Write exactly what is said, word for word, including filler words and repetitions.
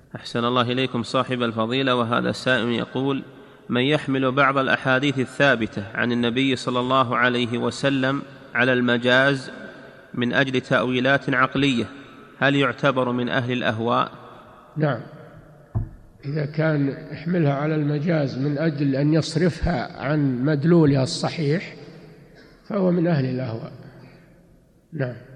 أحسن الله إليكم صاحب الفضيلة. وهذا السائل يقول: من يحمل بعض الأحاديث الثابتة عن النبي صلى الله عليه وسلم على المجاز من أجل تأويلات عقلية، هل يعتبر من أهل الأهواء؟ نعم، إذا كان يحملها على المجاز من أجل أن يصرفها عن مدلولها الصحيح فهو من أهل الأهواء. نعم.